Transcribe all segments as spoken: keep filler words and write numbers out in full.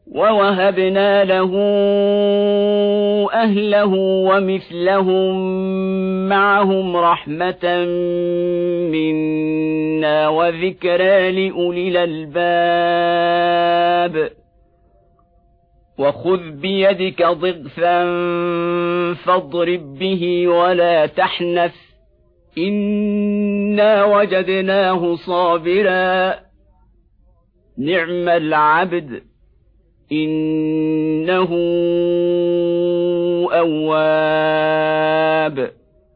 ووهبنا له أهله ومثلهم معهم رحمة منا وذكرى لأولي الألباب وخذ بيدك ضغثا فاضرب به ولا تحنث إنا وجدناه صابرا نعم العبد إنه أواب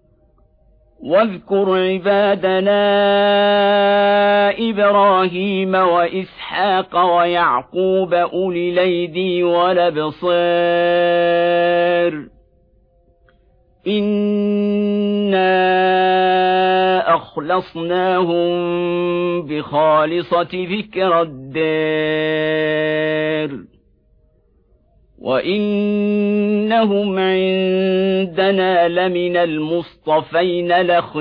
واذكر عبادنا إبراهيم وإسحاق ويعقوب أولي الأيدي والأبصار إنا أخلصناهم بخالصة ذكر الدار وإنهم عندنا لمن المصطفين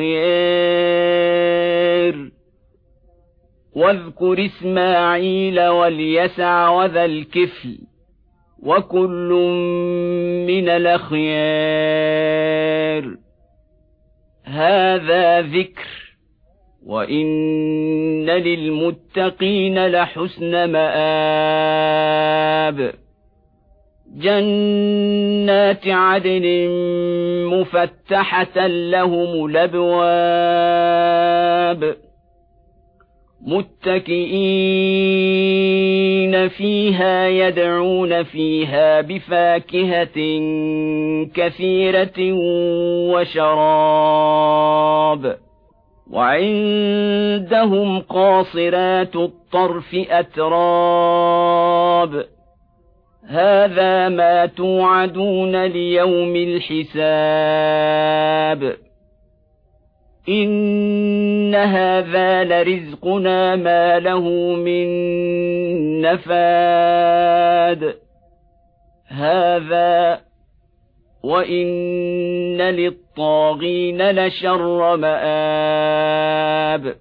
الأخيار واذكر إسماعيل واليسع وذا الكفل وكل من الأخيار هذا ذكر وإن للمتقين لحسن مآب جنات عدن مفتحة لهم الأبواب متكئين فيها يدعون فيها بفاكهة كثيرة وشراب وعندهم قاصرات الطرف أتراب هذا ما توعدون ليوم الحساب إن هذا لرزقنا ما له من نفاد هذا وإن للطاغين لشر مآب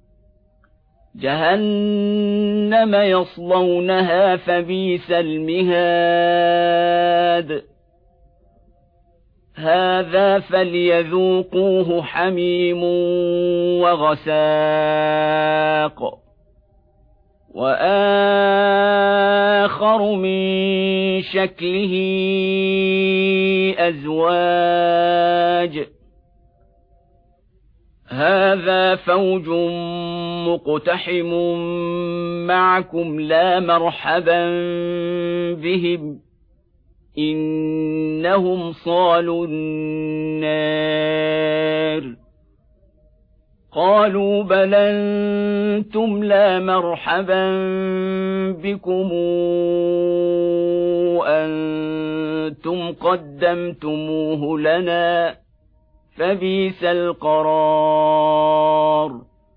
جهنم يصلونها فبئس المهاد هذا فليذوقوه حميم وغساق وآخر من شكله أزواج هذا فوج مقتحم معكم لا مرحبا بهم إنهم صالوا النار قالوا بل أنتم لا مرحبا بكم أنتم قدمتموه لنا فبئس القرار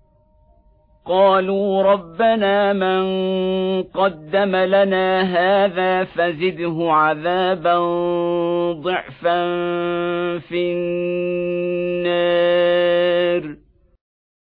قالوا ربنا من قدم لنا هذا فزده عذابا ضعفا في النار